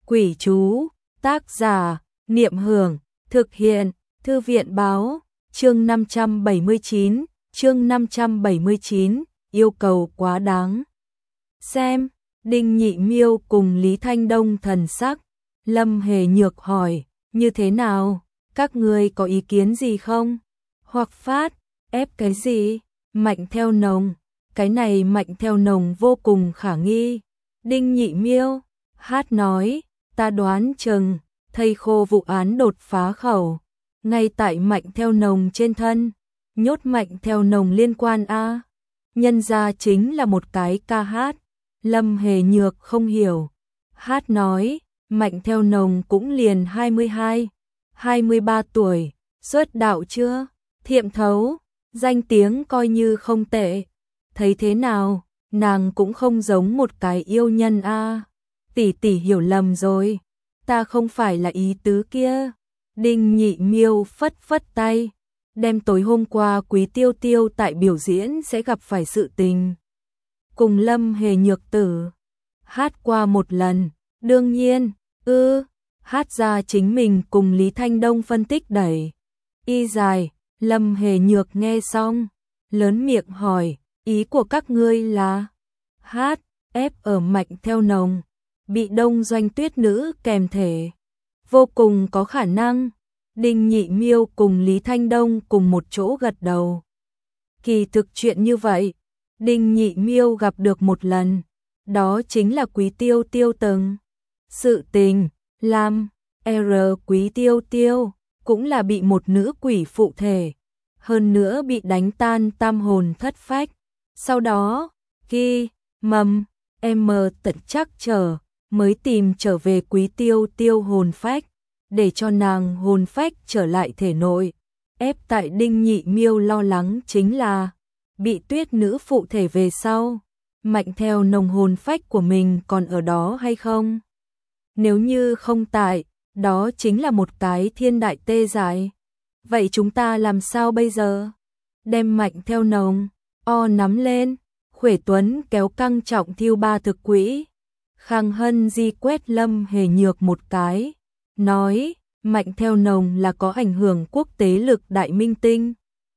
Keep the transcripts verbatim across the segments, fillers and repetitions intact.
Quỷ chú, tác giả, Niệm Hưởng, thực hiện, Thư viện báo, chương năm trăm bảy mươi chín, chương năm trăm bảy mươi chín, yêu cầu quá đáng. Xem, Đinh Nhị Miêu cùng Lý Thanh Đông thần sắc, Lâm Hề Nhược hỏi, như thế nào, các ngươi có ý kiến gì không? Hoặc phát, ép cái gì? Mạnh theo nồng, cái này mạnh theo nồng vô cùng khả nghi. Đinh Nhị Miêu, hát nói, ta đoán chừng, thầy khô vụ án đột phá khẩu, ngay tại mạnh theo nồng trên thân, nhốt mạnh theo nồng liên quan a. Nhân ra chính là một cái ca hát. Lâm Hề Nhược không hiểu. Hát nói, mạnh theo nồng cũng liền hai mươi hai, hai mươi ba tuổi, xuất đạo chưa? Thiệm thấu, danh tiếng coi như không tệ. Thấy thế nào, nàng cũng không giống một cái yêu nhân a. Tỷ tỷ hiểu lầm rồi, ta không phải là ý tứ kia. Đinh Nhị Miêu phất phất tay, đem tối hôm qua Quý Tiêu Tiêu tại biểu diễn sẽ gặp phải sự tình cùng Lâm Hề Nhược tử hát qua một lần, đương nhiên, ư, hát ra chính mình cùng Lý Thanh Đông phân tích đẩy. Y dài, Lâm Hề Nhược nghe xong, lớn miệng hỏi, ý của các ngươi là hát, ép ở mạnh theo nồng, bị Đông Doanh Tuyết nữ kèm thể. Vô cùng có khả năng. Đinh Nhị Miêu cùng Lý Thanh Đông cùng một chỗ gật đầu. Kỳ thực chuyện như vậy, Đinh Nhị Miêu gặp được một lần, đó chính là Quý Tiêu Tiêu từng sự tình, làm, R Quý Tiêu Tiêu, cũng là bị một nữ quỷ phụ thể, hơn nữa bị đánh tan tam hồn thất phách. Sau đó, khi, mầm, em tận chắc trở, mới tìm trở về Quý Tiêu Tiêu hồn phách, để cho nàng hồn phách trở lại thể nội. Ép tại Đinh Nhị Miêu lo lắng chính là bị Tuyết nữ phụ thể về sau, mạnh theo nồng hồn phách của mình còn ở đó hay không? Nếu như không tại, đó chính là một cái thiên đại tê dại. Vậy chúng ta làm sao bây giờ? Đem mạnh theo nồng, o nắm lên, Khuể Tuấn kéo căng trọng thiêu ba thực quỹ. Khang Hân Di quét Lâm Hề Nhược một cái, nói, mạnh theo nồng là có ảnh hưởng quốc tế lực đại minh tinh.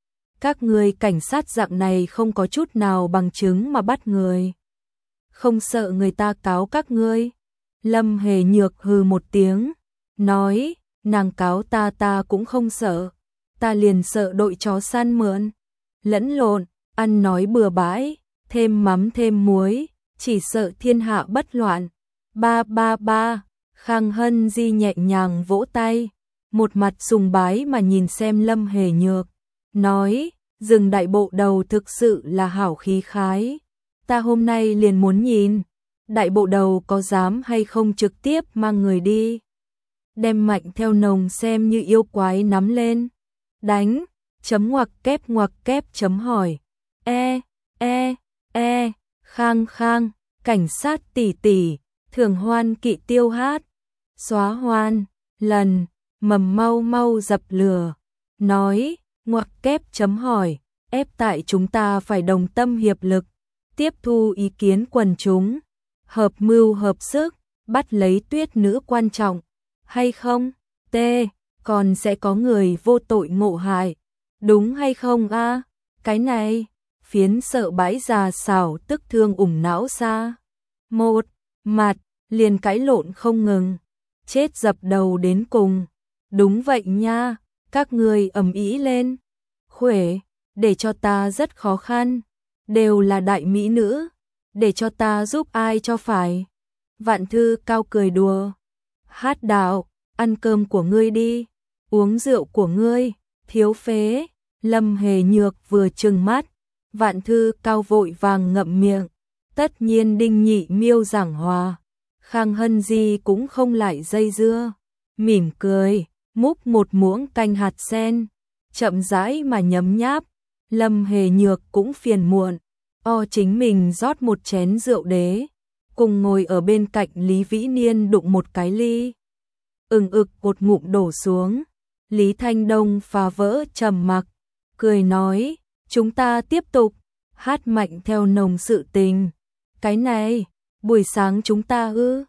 Các người cảnh sát dạng này không có chút nào bằng chứng mà bắt người. Không sợ người ta cáo các ngươi. Lâm Hề Nhược hừ một tiếng, nói, nàng cáo ta ta cũng không sợ. Ta liền sợ đội chó săn mượn, lẫn lộn, ăn nói bừa bãi, thêm mắm thêm muối, chỉ sợ thiên hạ bất loạn. Ba ba ba, Khang Hân Di nhẹ nhàng vỗ tay, một mặt sùng bái mà nhìn xem Lâm Hề Nhược, nói, rừng đại bộ đầu thực sự là hảo khí khái. Ta hôm nay liền muốn nhìn, đại bộ đầu có dám hay không trực tiếp mang người đi. Đem mạnh theo nồng xem như yêu quái nắm lên. Đánh, chấm ngoặc kép ngoặc kép chấm hỏi. E, e, e, khang khang, cảnh sát tỷ tỷ, thường hoan kỵ tiêu hát. Xóa hoan, lần, mầm mau mau dập lửa. Nói, ngoặc kép chấm hỏi, ép tại chúng ta phải đồng tâm hiệp lực, tiếp thu ý kiến quần chúng, hợp mưu hợp sức, bắt lấy Tuyết nữ quan trọng, hay không? T, còn sẽ có người vô tội ngộ hại, đúng hay không a? Cái này, phiến sợ bãi già xảo tức thương ủng não xa. Một, mặt, liền cãi lộn không ngừng, chết dập đầu đến cùng. Đúng vậy nha, các người ầm ĩ lên. Khuể, để cho ta rất khó khăn, đều là đại mỹ nữ, để cho ta giúp ai cho phải. Vạn Thư Cao cười đùa, hát đạo, ăn cơm của ngươi đi, uống rượu của ngươi, thiếu phế. Lâm Hề Nhược vừa trừng mắt, Vạn Thư Cao vội vàng ngậm miệng. Tất nhiên Đinh Nhị Miêu giảng hòa, Khang Hân Di cũng không lại dây dưa, mỉm cười, múc một muỗng canh hạt sen, chậm rãi mà nhấm nháp. Lâm Hề Nhược cũng phiền muộn, o chính mình rót một chén rượu đế, cùng ngồi ở bên cạnh Lý Vĩ Niên đụng một cái ly. Ừng ực một ngụm đổ xuống, Lý Thanh Đông phá vỡ trầm mặc, cười nói, chúng ta tiếp tục, hát mạnh theo nồng sự tình. Cái này, buổi sáng chúng ta ư,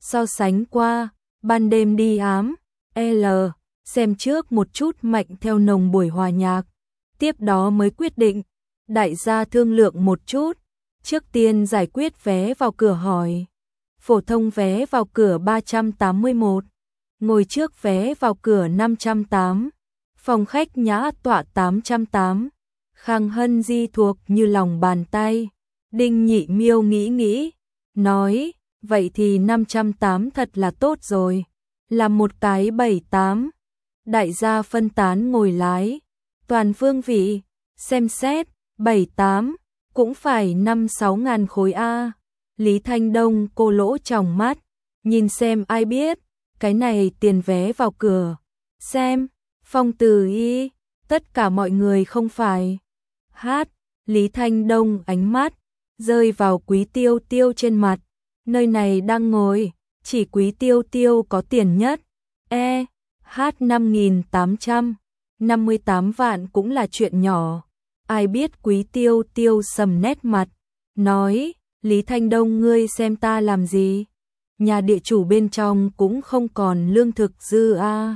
So sánh qua, ban đêm đi ám, L, xem trước một chút Mạnh Theo Nồng buổi hòa nhạc, tiếp đó mới quyết định. Đại gia thương lượng một chút, trước tiên giải quyết vé vào cửa hỏi. Phổ thông vé vào cửa ba trăm tám mươi mốt, ngồi trước vé vào cửa năm trăm tám, phòng khách nhã tọa tám trăm tám. Khang Hân Di thuộc như lòng bàn tay. Đinh Nhị Miêu nghĩ nghĩ, nói, vậy thì năm trăm tám thật là tốt rồi, là một cái bảy tám. Đại gia phân tán ngồi lái, toàn phương vị, xem xét, bảy tám, cũng phải năm sáu ngàn khối A. Lý Thanh Đông cô lỗ tròng mắt, nhìn xem ai biết, cái này tiền vé vào cửa. Xem, Phong Từ Y, tất cả mọi người không phải. Hát, Lý Thanh Đông ánh mắt rơi vào Quý Tiêu Tiêu trên mặt. Nơi này đang ngồi, chỉ Quý Tiêu Tiêu có tiền nhất. E, hát năm nghìn tám trăm năm mươi tám vạn cũng là chuyện nhỏ. Ai biết Quý Tiêu Tiêu sầm nét mặt, nói, Lý Thanh Đông ngươi xem ta làm gì? Nhà địa chủ bên trong cũng không còn lương thực dư a,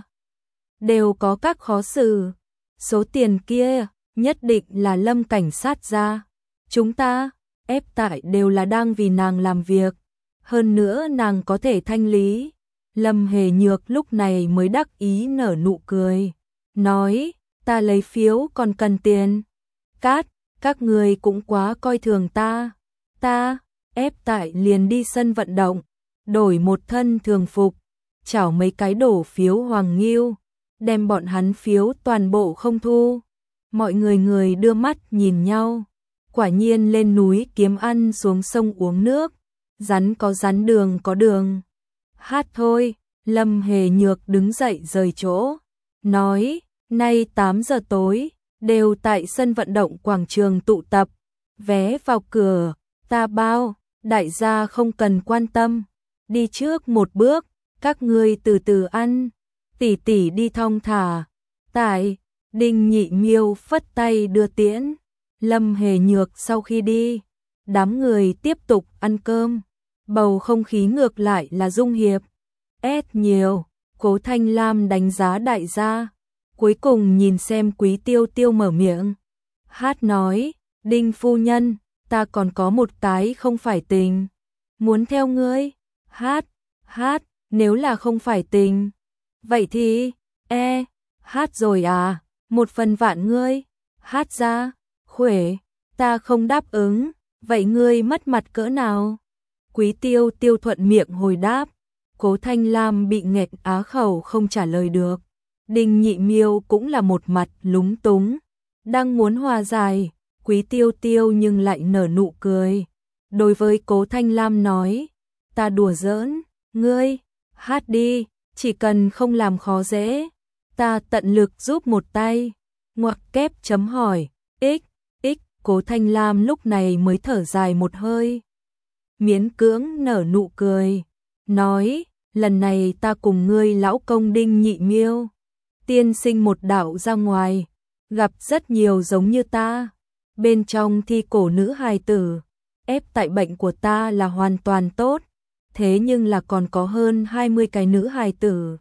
đều có các khó xử. Số tiền kia nhất định là Lâm cảnh sát ra. Chúng ta ép tại đều là đang vì nàng làm việc, hơn nữa nàng có thể thanh lý. Lâm Hề Nhược lúc này mới đắc ý nở nụ cười, nói, ta lấy phiếu còn cần tiền. Cát, các người cũng quá coi thường ta. Ta ép tại liền đi sân vận động, đổi một thân thường phục, chảo mấy cái đổ phiếu Hoàng Nghiêu, đem bọn hắn phiếu toàn bộ không thu. Mọi người người đưa mắt nhìn nhau, quả nhiên lên núi kiếm ăn xuống sông uống nước, rắn có rắn đường có đường. Hát thôi, Lâm Hề Nhược đứng dậy rời chỗ, nói, nay tám giờ tối, đều tại sân vận động quảng trường tụ tập, vé vào cửa, ta bao, đại gia không cần quan tâm, đi trước một bước, các ngươi từ từ ăn, tỷ tỷ đi thong thả. Tại, Đinh Nhị Miêu phất tay đưa tiễn, Lâm Hề Nhược sau khi đi, đám người tiếp tục ăn cơm, bầu không khí ngược lại là dung hiệp. Ép nhiều, Cố Thanh Lam đánh giá đại gia, cuối cùng nhìn xem Quý Tiêu Tiêu mở miệng. Hát nói, Đinh phu nhân, ta còn có một cái không phải tình, muốn theo ngươi. Hát, hát, nếu là không phải tình, vậy thì, e, hát rồi à, một phần vạn ngươi. Hát ra, Khuể, ta không đáp ứng, vậy ngươi mất mặt cỡ nào? Quý Tiêu Tiêu thuận miệng hồi đáp. Cố Thanh Lam bị nghẹt á khẩu không trả lời được. Đinh Nhị Miêu cũng là một mặt lúng túng, đang muốn hòa giải, Quý Tiêu Tiêu nhưng lại nở nụ cười. Đối với Cố Thanh Lam nói, ta đùa giỡn, ngươi, hát đi, chỉ cần không làm khó dễ, ta tận lực giúp một tay. Ngoặc kép chấm hỏi, x, x, Cố Thanh Lam lúc này mới thở dài một hơi, miễn cưỡng nở nụ cười, nói, lần này ta cùng ngươi lão công Đinh Nhị Miêu, tiên sinh một đạo ra ngoài, gặp rất nhiều giống như ta, bên trong thi cổ nữ hài tử, ép tại bệnh của ta là hoàn toàn tốt, thế nhưng là còn có hơn hai mươi cái nữ hài tử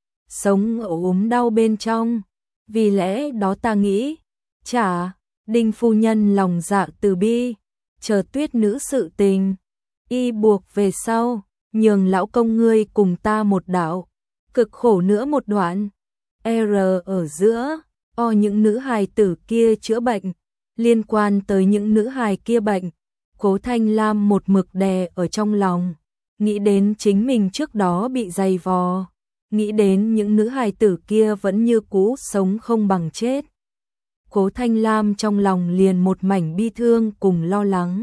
sống ở ốm đau bên trong, vì lẽ đó ta nghĩ, chả, Đinh phu nhân lòng dạ từ bi, chờ Tuyết nữ sự tình, y buộc về sau, nhường lão công ngươi cùng ta một đạo, cực khổ nữa một đoạn. R ở giữa, o những nữ hài tử kia chữa bệnh, liên quan tới những nữ hài kia bệnh, Cố Thanh Lam một mực đè ở trong lòng, nghĩ đến chính mình trước đó bị dày vò, nghĩ đến những nữ hài tử kia vẫn như cũ sống không bằng chết. Cố Thanh Lam trong lòng liền một mảnh bi thương cùng lo lắng.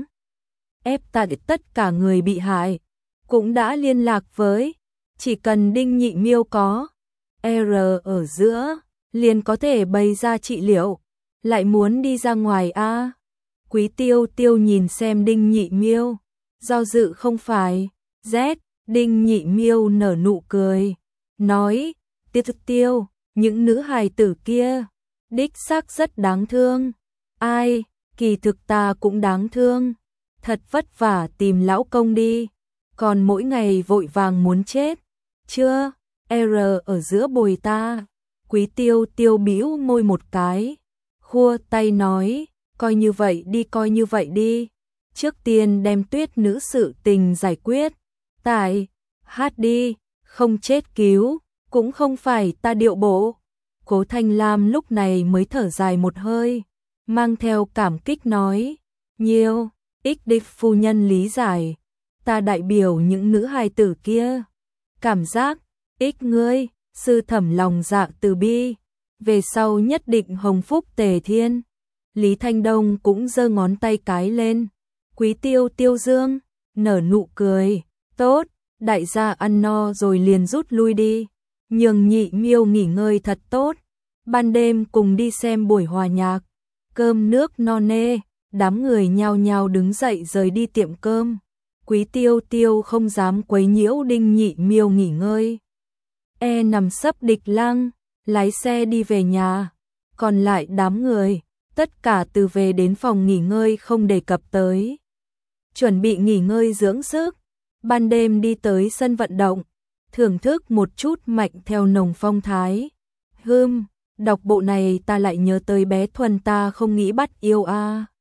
Ép tại tất cả người bị hại, cũng đã liên lạc với, chỉ cần Đinh Nhị Miêu có R ở giữa, liền có thể bày ra trị liệu, lại muốn đi ra ngoài a. À? Quý Tiêu Tiêu nhìn xem Đinh Nhị Miêu, do dự không phải, Z, Đinh Nhị Miêu nở nụ cười, nói, Tiêu Tiêu, những nữ hài tử kia, đích xác rất đáng thương, ai, kỳ thực ta cũng đáng thương, thật vất vả tìm lão công đi, còn mỗi ngày vội vàng muốn chết. Chưa, R ở giữa bồi ta. Quý Tiêu Tiêu bĩu môi một cái, khua tay nói, coi như vậy đi coi như vậy đi. Trước tiên đem Tuyết nữ sự tình giải quyết. Tại, hát đi, không chết cứu, cũng không phải ta điệu bộ. Cố Thanh Lam lúc này mới thở dài một hơi, mang theo cảm kích nói, nhiều, ích địch phu nhân lý giải, ta đại biểu những nữ hài tử kia. Cảm giác, ích ngươi, sư thẩm lòng dạ từ bi, về sau nhất định hồng phúc tề thiên. Lý Thanh Đông cũng giơ ngón tay cái lên. Quý Tiêu Tiêu dương, nở nụ cười, tốt, đại gia ăn no rồi liền rút lui đi, nhường Nhị Miêu nghỉ ngơi thật tốt, ban đêm cùng đi xem buổi hòa nhạc. Cơm nước no nê, đám người nhao nhao đứng dậy rời đi tiệm cơm. Quý Tiêu Tiêu không dám quấy nhiễu Đinh Nhị Miêu nghỉ ngơi. E nằm sấp Địch Lăng, lái xe đi về nhà, còn lại đám người, tất cả từ về đến phòng nghỉ ngơi không đề cập tới. Chuẩn bị nghỉ ngơi dưỡng sức, ban đêm đi tới sân vận động, thưởng thức một chút mạnh theo nồng phong thái. Hừm, đọc bộ này ta lại nhớ tới bé Thuần ta không nghĩ bắt yêu a. À.